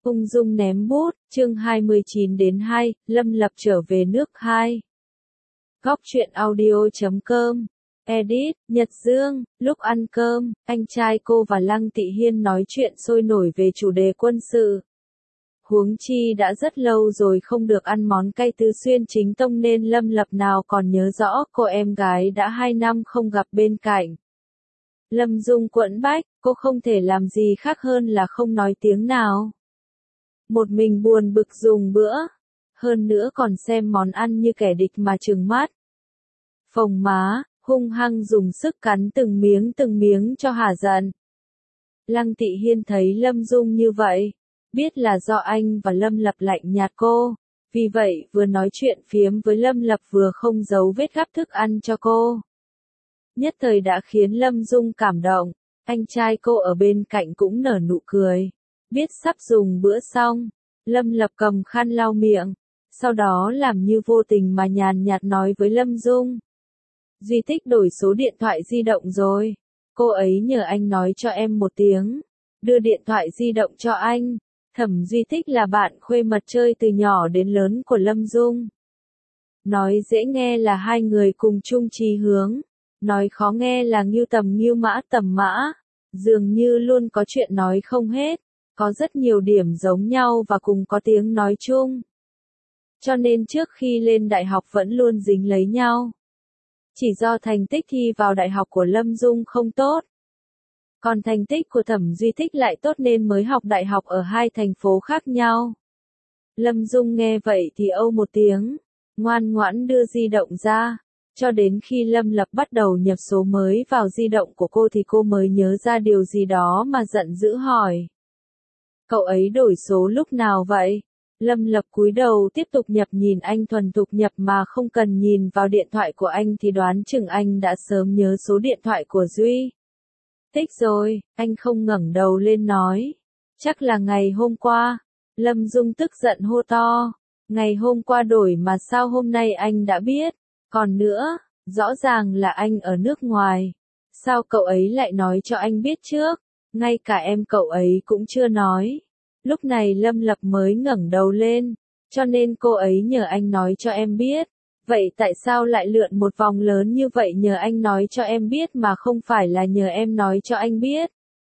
Ung dung ném bút, chương 29-2, Lâm Lập trở về nước 2. Góc truyện audio.com. Edit, Nhật Dương, lúc ăn cơm, anh trai cô và Lăng Tị Hiên nói chuyện sôi nổi về chủ đề quân sự. Huống chi đã rất lâu rồi không được ăn món cay tứ xuyên chính tông nên Lâm Lập nào còn nhớ rõ cô em gái đã 2 năm không gặp bên cạnh. Lâm Dung quẫn bách, cô không thể làm gì khác hơn là không nói tiếng nào. Một mình buồn bực dùng bữa, hơn nữa còn xem món ăn như kẻ địch mà trừng mắt. Phồng má, hung hăng dùng sức cắn từng miếng cho hả giận. Lăng Tị Hiên thấy Lâm Dung như vậy, biết là do anh và Lâm Lập lạnh nhạt cô, vì vậy vừa nói chuyện phiếm với Lâm Lập vừa không giấu vết gắp thức ăn cho cô. Nhất thời đã khiến Lâm Dung cảm động, anh trai cô ở bên cạnh cũng nở nụ cười. Biết sắp dùng bữa xong, Lâm Lập cầm khăn lau miệng, sau đó làm như vô tình mà nhàn nhạt nói với Lâm Dung. Duy Thích đổi số điện thoại di động rồi, cô ấy nhờ anh nói cho em một tiếng, đưa điện thoại di động cho anh. Thẩm Duy Thích là bạn khuê mật chơi từ nhỏ đến lớn của Lâm Dung. Nói dễ nghe là hai người cùng chung chí hướng, nói khó nghe là ngưu mã tầm mã, dường như luôn có chuyện nói không hết. Có rất nhiều điểm giống nhau và cùng có tiếng nói chung. Cho nên trước khi lên đại học vẫn luôn dính lấy nhau. Chỉ do thành tích thi vào đại học của Lâm Dung không tốt. Còn thành tích của Thẩm Duy Thích lại tốt nên mới học đại học ở hai thành phố khác nhau. Lâm Dung nghe vậy thì âu một tiếng, ngoan ngoãn đưa di động ra. Cho đến khi Lâm Lập bắt đầu nhập số mới vào di động của cô thì cô mới nhớ ra điều gì đó mà giận dữ hỏi. Cậu ấy đổi số lúc nào vậy? Lâm Lập cúi đầu tiếp tục nhập, nhìn anh thuần thục nhập mà không cần nhìn vào điện thoại của anh thì đoán chừng anh đã sớm nhớ số điện thoại của Duy Thích rồi, anh không ngẩng đầu lên nói. Chắc là ngày hôm qua. Lâm Dung tức giận hô to. Ngày hôm qua đổi mà sao hôm nay anh đã biết? Còn nữa, rõ ràng là anh ở nước ngoài. Sao cậu ấy lại nói cho anh biết trước? Ngay cả em cậu ấy cũng chưa nói. Lúc này Lâm Lập mới ngẩng đầu lên, cho nên cô ấy nhờ anh nói cho em biết. Vậy tại sao lại lượn một vòng lớn như vậy nhờ anh nói cho em biết mà không phải là nhờ em nói cho anh biết?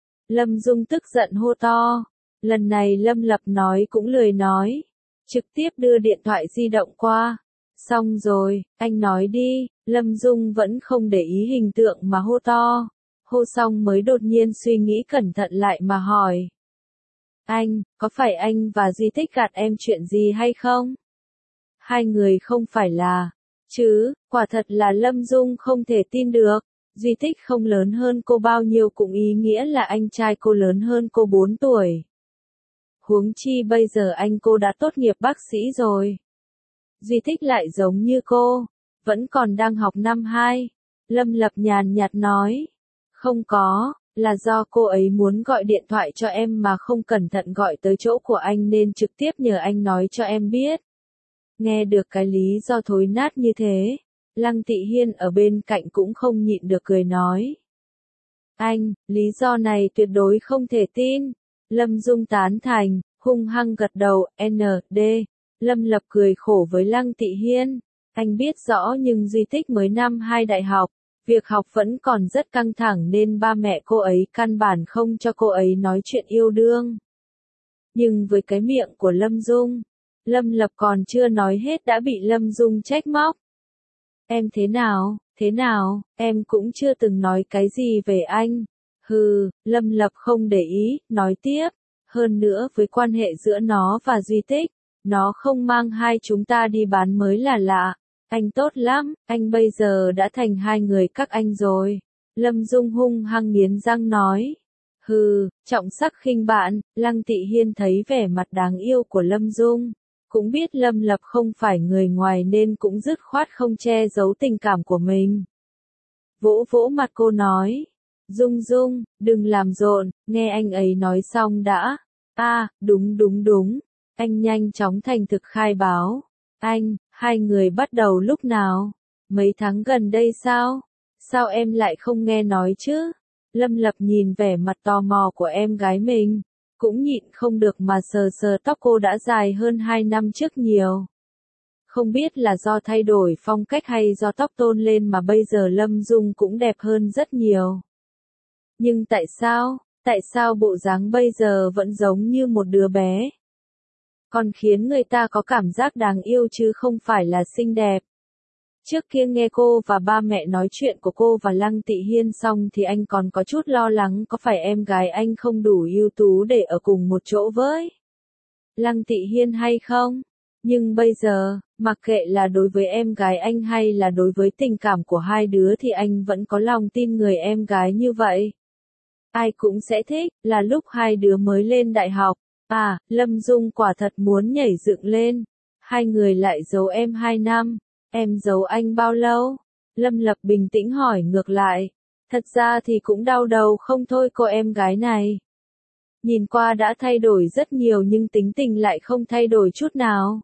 Lâm Dung tức giận hô to. Lần này Lâm Lập nói cũng lười nói, trực tiếp đưa điện thoại di động qua. Xong rồi, anh nói đi. Lâm Dung vẫn không để ý hình tượng mà hô to. Hô xong mới đột nhiên suy nghĩ cẩn thận lại mà hỏi. Anh, có phải anh và Duy Thích gạt em chuyện gì hay không? Hai người không phải là, chứ, quả thật là Lâm Dung không thể tin được. Duy Thích không lớn hơn cô bao nhiêu cũng ý nghĩa là anh trai cô lớn hơn cô 4 tuổi. Huống chi bây giờ anh cô đã tốt nghiệp bác sĩ rồi. Duy Thích lại giống như cô, vẫn còn đang học năm 2. Lâm Lập nhàn nhạt nói. Không có, là do cô ấy muốn gọi điện thoại cho em mà không cẩn thận gọi tới chỗ của anh nên trực tiếp nhờ anh nói cho em biết. Nghe được cái lý do thối nát như thế, Lăng Tị Hiên ở bên cạnh cũng không nhịn được cười nói. Anh, lý do này tuyệt đối không thể tin. Lâm Dung tán thành, hung hăng gật đầu, ND. Lâm Lập cười khổ với Lăng Tị Hiên. Anh biết rõ nhưng Duy Thích mới năm 2 đại học. Việc học vẫn còn rất căng thẳng nên ba mẹ cô ấy căn bản không cho cô ấy nói chuyện yêu đương. Nhưng với cái miệng của Lâm Dung, Lâm Lập còn chưa nói hết đã bị Lâm Dung trách móc. Em thế nào, em cũng chưa từng nói cái gì về anh. Hừ, Lâm Lập không để ý, nói tiếp. Hơn nữa với quan hệ giữa nó và Duy Thích, nó không mang hai chúng ta đi bán mới là lạ. Anh tốt lắm, anh bây giờ đã thành hai người các anh rồi. Lâm Dung hung hăng nghiến răng nói. Hừ, trọng sắc khinh bạn. Lăng Tị Hiên thấy vẻ mặt đáng yêu của Lâm Dung, cũng biết Lâm Lập không phải người ngoài nên cũng dứt khoát không che giấu tình cảm của mình. Vỗ vỗ mặt cô nói. Dung Dung, đừng làm rộn, nghe anh ấy nói xong đã. Đúng. Anh nhanh chóng thành thực khai báo. Anh, hai người bắt đầu lúc nào? Mấy tháng gần đây sao? Sao em lại không nghe nói chứ? Lâm Lập nhìn vẻ mặt tò mò của em gái mình. cũng nhịn không được mà sờ sờ tóc cô đã dài hơn 2 năm trước nhiều. Không biết là do thay đổi phong cách hay do tóc tôn lên mà bây giờ Lâm Dung cũng đẹp hơn rất nhiều. Nhưng tại sao bộ dáng bây giờ vẫn giống như một đứa bé? Còn khiến người ta có cảm giác đáng yêu chứ không phải là xinh đẹp. Trước kia nghe cô và ba mẹ nói chuyện của cô và Lăng Tị Hiên xong thì anh còn có chút lo lắng có phải em gái anh không đủ ưu tú để ở cùng một chỗ với Lăng Tị Hiên hay không? Nhưng bây giờ, mặc kệ là đối với em gái anh hay là đối với tình cảm của hai đứa thì anh vẫn có lòng tin người em gái như vậy. Ai cũng sẽ thích, là lúc hai đứa mới lên đại học. À, Lâm Dung quả thật muốn nhảy dựng lên. Hai người lại giấu em 2 năm. Em giấu anh bao lâu? Lâm Lập bình tĩnh hỏi ngược lại. Thật ra thì cũng đau đầu không thôi cô em gái này. Nhìn qua đã thay đổi rất nhiều nhưng tính tình lại không thay đổi chút nào.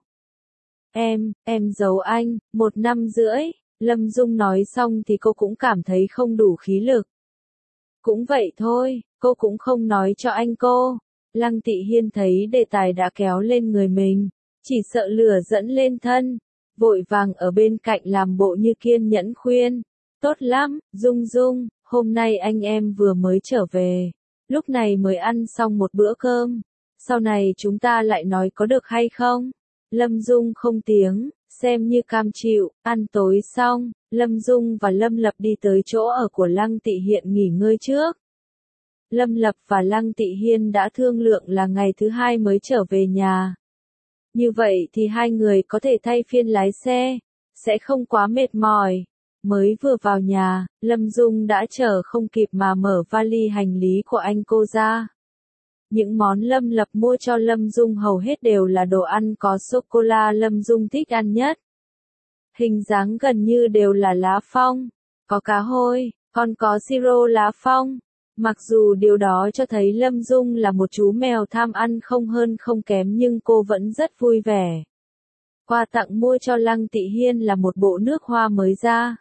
Em giấu anh, 1 năm rưỡi. Lâm Dung nói xong thì cô cũng cảm thấy không đủ khí lực. Cũng vậy thôi, cô cũng không nói cho anh cô. Lăng Tị Hiên thấy đề tài đã kéo lên người mình, chỉ sợ lửa dẫn lên thân. Vội vàng ở bên cạnh làm bộ như kiên nhẫn khuyên. Tốt lắm, Dung Dung, hôm nay anh em vừa mới trở về. Lúc này mới ăn xong một bữa cơm. Sau này chúng ta lại nói có được hay không? Lâm Dung không tiếng, xem như cam chịu. Ăn tối xong, Lâm Dung và Lâm Lập đi tới chỗ ở của Lăng Tị Hiên nghỉ ngơi trước. Lâm Lập và Lăng Tị Hiên đã thương lượng là ngày thứ 2 mới trở về nhà. Như vậy thì hai người có thể thay phiên lái xe, sẽ không quá mệt mỏi. Mới vừa vào nhà, Lâm Dung đã chờ không kịp mà mở vali hành lý của anh cô ra. Những món Lâm Lập mua cho Lâm Dung hầu hết đều là đồ ăn có sô-cô-la Lâm Dung thích ăn nhất. Hình dáng gần như đều là lá phong, có cá hôi, còn có siro lá phong. Mặc dù điều đó cho thấy Lâm Dung là một chú mèo tham ăn không hơn không kém nhưng cô vẫn rất vui vẻ. Quà tặng mua cho Lăng Tị Hiên là một bộ nước hoa mới ra.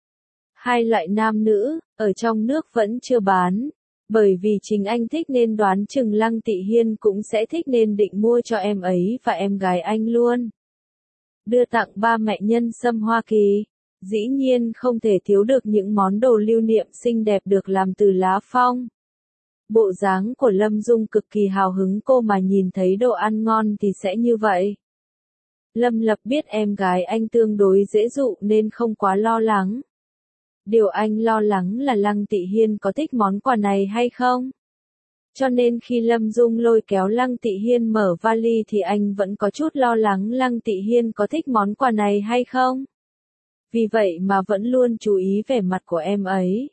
Hai loại nam nữ, ở trong nước vẫn chưa bán. Bởi vì chính anh thích nên đoán chừng Lăng Tị Hiên cũng sẽ thích nên định mua cho em ấy và em gái anh luôn. Đưa tặng ba mẹ nhân sâm Hoa Kỳ. Dĩ nhiên không thể thiếu được những món đồ lưu niệm xinh đẹp được làm từ lá phong. Bộ dáng của Lâm Dung cực kỳ hào hứng cô mà nhìn thấy đồ ăn ngon thì sẽ như vậy. Lâm Lập biết em gái anh tương đối dễ dụ nên không quá lo lắng. Điều anh lo lắng là Lăng Tị Hiên có thích món quà này hay không. Cho nên khi Lâm Dung lôi kéo Lăng Tị Hiên mở vali thì anh vẫn có chút lo lắng Lăng Tị Hiên có thích món quà này hay không. Vì vậy mà vẫn luôn chú ý vẻ mặt của em ấy.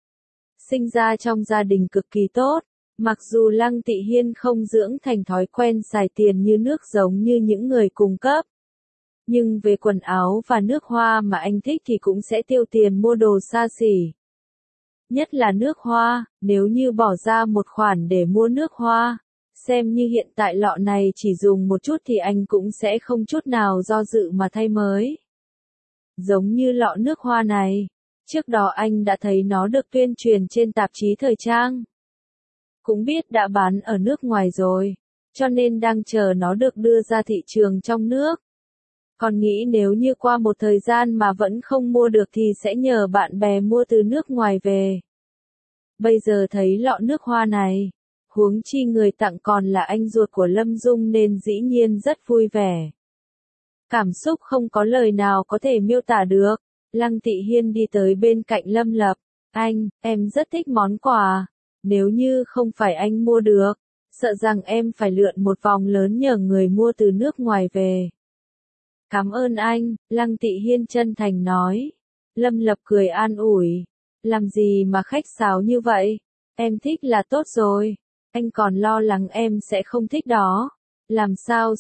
Sinh ra trong gia đình cực kỳ tốt, mặc dù Lăng Tị Hiên không dưỡng thành thói quen xài tiền như nước giống như những người cùng cấp. Nhưng về quần áo và nước hoa mà anh thích thì cũng sẽ tiêu tiền mua đồ xa xỉ. Nhất là nước hoa, nếu như bỏ ra một khoản để mua nước hoa, xem như hiện tại lọ này chỉ dùng một chút thì anh cũng sẽ không chút nào do dự mà thay mới. Giống như lọ nước hoa này, trước đó anh đã thấy nó được tuyên truyền trên tạp chí thời trang. Cũng biết đã bán ở nước ngoài rồi, cho nên đang chờ nó được đưa ra thị trường trong nước. Còn nghĩ nếu như qua một thời gian mà vẫn không mua được thì sẽ nhờ bạn bè mua từ nước ngoài về. Bây giờ thấy lọ nước hoa này, huống chi người tặng còn là anh ruột của Lâm Dung nên dĩ nhiên rất vui vẻ. Cảm xúc không có lời nào có thể miêu tả được. Lăng Tị Hiên đi tới bên cạnh Lâm Lập. Anh, em rất thích món quà. Nếu như không phải anh mua được, sợ rằng em phải lượn một vòng lớn nhờ người mua từ nước ngoài về. Cảm ơn anh, Lăng Tị Hiên chân thành nói. Lâm Lập cười an ủi. Làm gì mà khách sáo như vậy? Em thích là tốt rồi. Anh còn lo lắng em sẽ không thích đó. Làm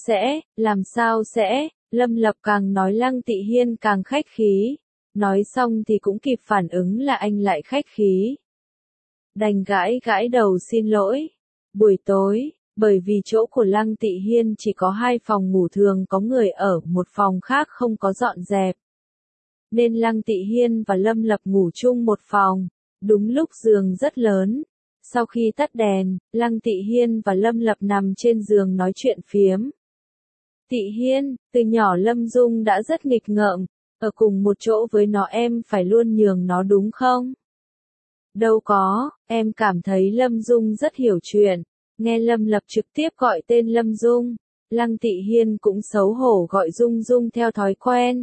sao sẽ, Lâm Lập càng nói Lăng Tị Hiên càng khách khí. Nói xong thì cũng kịp phản ứng là anh lại khách khí. Đành gãi đầu xin lỗi. Buổi tối, bởi vì chỗ của Lăng Tị Hiên chỉ có 2 phòng ngủ thường có người ở, một phòng khác không có dọn dẹp. Nên Lăng Tị Hiên và Lâm Lập ngủ chung một phòng. Đúng lúc giường rất lớn. Sau khi tắt đèn, Lăng Tị Hiên và Lâm Lập nằm trên giường nói chuyện phiếm. Tị Hiên, từ nhỏ Lâm Dung đã rất nghịch ngợm, ở cùng một chỗ với nó em phải luôn nhường nó đúng không? Đâu có, em cảm thấy Lâm Dung rất hiểu chuyện. Nghe Lâm Lập trực tiếp gọi tên Lâm Dung, Lăng Tị Hiên cũng xấu hổ gọi Dung Dung theo thói quen.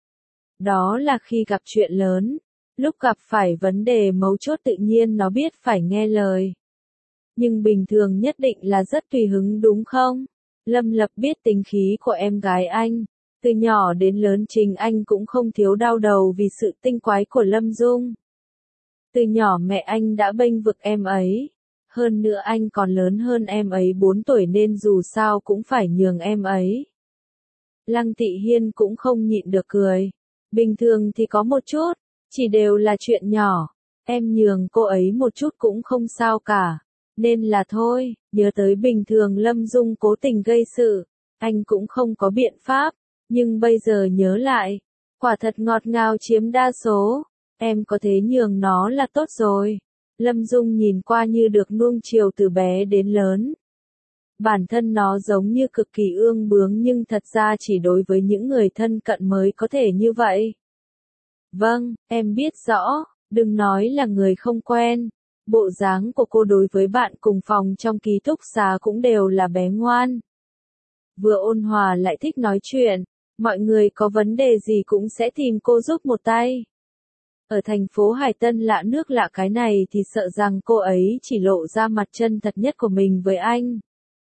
Đó là khi gặp chuyện lớn, lúc gặp phải vấn đề mấu chốt tự nhiên nó biết phải nghe lời. Nhưng bình thường nhất định là rất tùy hứng đúng không? Lâm Lập biết tính khí của em gái anh, từ nhỏ đến lớn chính anh cũng không thiếu đau đầu vì sự tinh quái của Lâm Dung. Từ nhỏ mẹ anh đã bênh vực em ấy. Hơn nữa anh còn lớn hơn em ấy 4 tuổi nên dù sao cũng phải nhường em ấy. Lăng Tị Hiên cũng không nhịn được cười. Bình thường thì có một chút, chỉ đều là chuyện nhỏ. Em nhường cô ấy một chút cũng không sao cả. Nên là thôi, nhớ tới bình thường Lâm Dung cố tình gây sự, anh cũng không có biện pháp. Nhưng bây giờ nhớ lại, quả thật ngọt ngào chiếm đa số. Em có thể nhường nó là tốt rồi. Lâm Dung nhìn qua như được nuông chiều từ bé đến lớn. Bản thân nó giống như cực kỳ ương bướng nhưng thật ra chỉ đối với những người thân cận mới có thể như vậy. Vâng, em biết rõ, đừng nói là người không quen. Bộ dáng của cô đối với bạn cùng phòng trong ký túc xá cũng đều là bé ngoan. Vừa ôn hòa lại thích nói chuyện, mọi người có vấn đề gì cũng sẽ tìm cô giúp một tay. Ở thành phố Hải Tân lạ nước lạ cái này thì sợ rằng cô ấy chỉ lộ ra mặt chân thật nhất của mình với anh.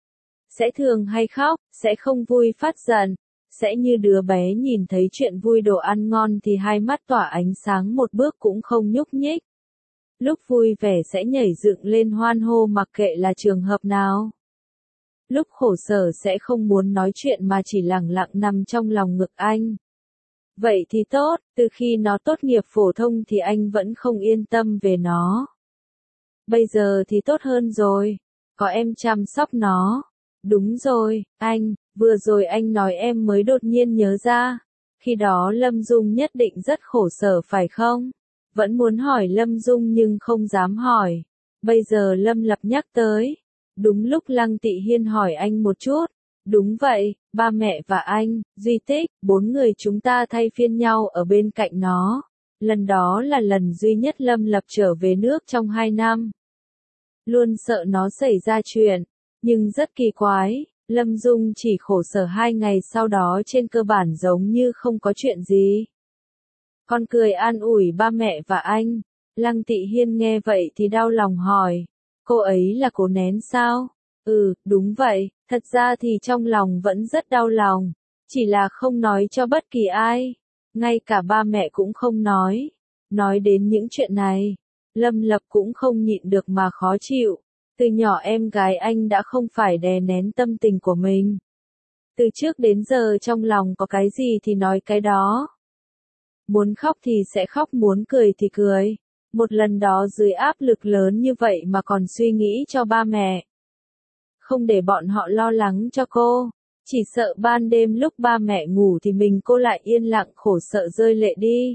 Sẽ thường hay khóc, sẽ không vui phát giận, sẽ như đứa bé nhìn thấy chuyện vui đồ ăn ngon thì hai mắt tỏa ánh sáng một bước cũng không nhúc nhích. Lúc vui vẻ sẽ nhảy dựng lên hoan hô mặc kệ là trường hợp nào. Lúc khổ sở sẽ không muốn nói chuyện mà chỉ lặng lặng nằm trong lòng ngực anh. Vậy thì tốt, từ khi nó tốt nghiệp phổ thông thì anh vẫn không yên tâm về nó. Bây giờ thì tốt hơn rồi, có em chăm sóc nó. Đúng rồi, anh, vừa rồi anh nói em mới đột nhiên nhớ ra. Khi đó Lâm Dung nhất định rất khổ sở phải không? Vẫn muốn hỏi Lâm Dung nhưng không dám hỏi. Bây giờ Lâm Lập nhắc tới. Đúng lúc Lăng Tị Hiên hỏi anh một chút. Đúng vậy, ba mẹ và anh, Duy Tích, 4 người chúng ta thay phiên nhau ở bên cạnh nó. Lần đó là lần duy nhất Lâm Lập trở về nước trong 2 năm. Luôn sợ nó xảy ra chuyện. Nhưng rất kỳ quái, Lâm Dung chỉ khổ sở 2 ngày sau đó trên cơ bản giống như không có chuyện gì. Con cười an ủi ba mẹ và anh. Lăng Tị Hiên nghe vậy thì đau lòng hỏi. Cô ấy là cố nén sao? Ừ, đúng vậy, thật ra thì trong lòng vẫn rất đau lòng. Chỉ là không nói cho bất kỳ ai. Ngay cả ba mẹ cũng không nói. Nói đến những chuyện này, Lâm Lập cũng không nhịn được mà khó chịu. Từ nhỏ em gái anh đã không phải đè nén tâm tình của mình. Từ trước đến giờ trong lòng có cái gì thì nói cái đó. Muốn khóc thì sẽ khóc, muốn cười thì cười. Một lần đó dưới áp lực lớn như vậy mà còn suy nghĩ cho ba mẹ. Không để bọn họ lo lắng cho cô. Chỉ sợ ban đêm lúc ba mẹ ngủ thì cô lại yên lặng khổ sợ rơi lệ đi.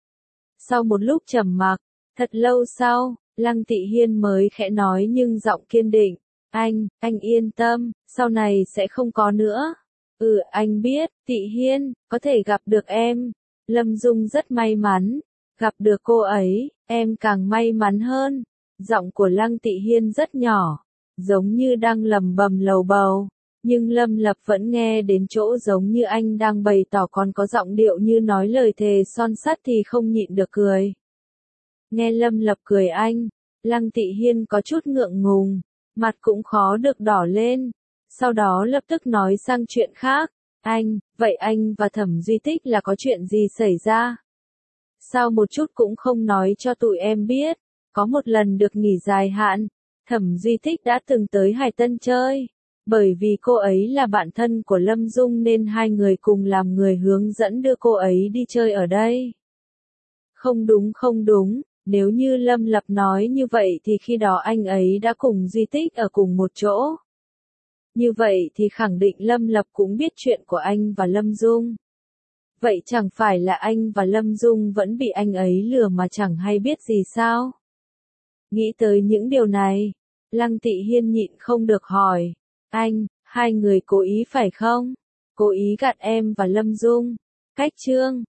Sau một lúc trầm mặc, thật lâu sau, Lăng Tị Hiên mới khẽ nói nhưng giọng kiên định. Anh yên tâm, sau này sẽ không có nữa. Ừ, anh biết, Tị Hiên, có thể gặp được em. Lâm Dung rất may mắn. Gặp được cô ấy, em càng may mắn hơn. Giọng của Lăng Tị Hiên rất nhỏ, giống như đang lầm bầm lầu bầu. Nhưng Lâm Lập vẫn nghe đến chỗ giống như anh đang bày tỏ, còn có giọng điệu như nói lời thề son sắt thì không nhịn được cười. Nghe Lâm Lập cười anh, Lăng Tị Hiên có chút ngượng ngùng, mặt cũng khó được đỏ lên. Sau đó lập tức nói sang chuyện khác. Vậy anh và Thẩm Duy Tích là có chuyện gì xảy ra? Sao một chút cũng không nói cho tụi em biết? Có một lần được nghỉ dài hạn, Thẩm Duy Tích đã từng tới Hải Tân chơi. Bởi vì cô ấy là bạn thân của Lâm Dung nên hai người cùng làm người hướng dẫn đưa cô ấy đi chơi ở đây. Không đúng, nếu như Lâm Lập nói như vậy thì khi đó anh ấy đã cùng Duy Tích ở cùng một chỗ. Như vậy thì khẳng định Lâm Lập cũng biết chuyện của anh và Lâm Dung. Vậy chẳng phải là anh và Lâm Dung vẫn bị anh ấy lừa mà chẳng hay biết gì sao? Nghĩ tới những điều này, Lăng Tị Hiên nhịn không được hỏi, anh, hai người cố ý phải không? Cố ý gạt em và Lâm Dung. Cách chương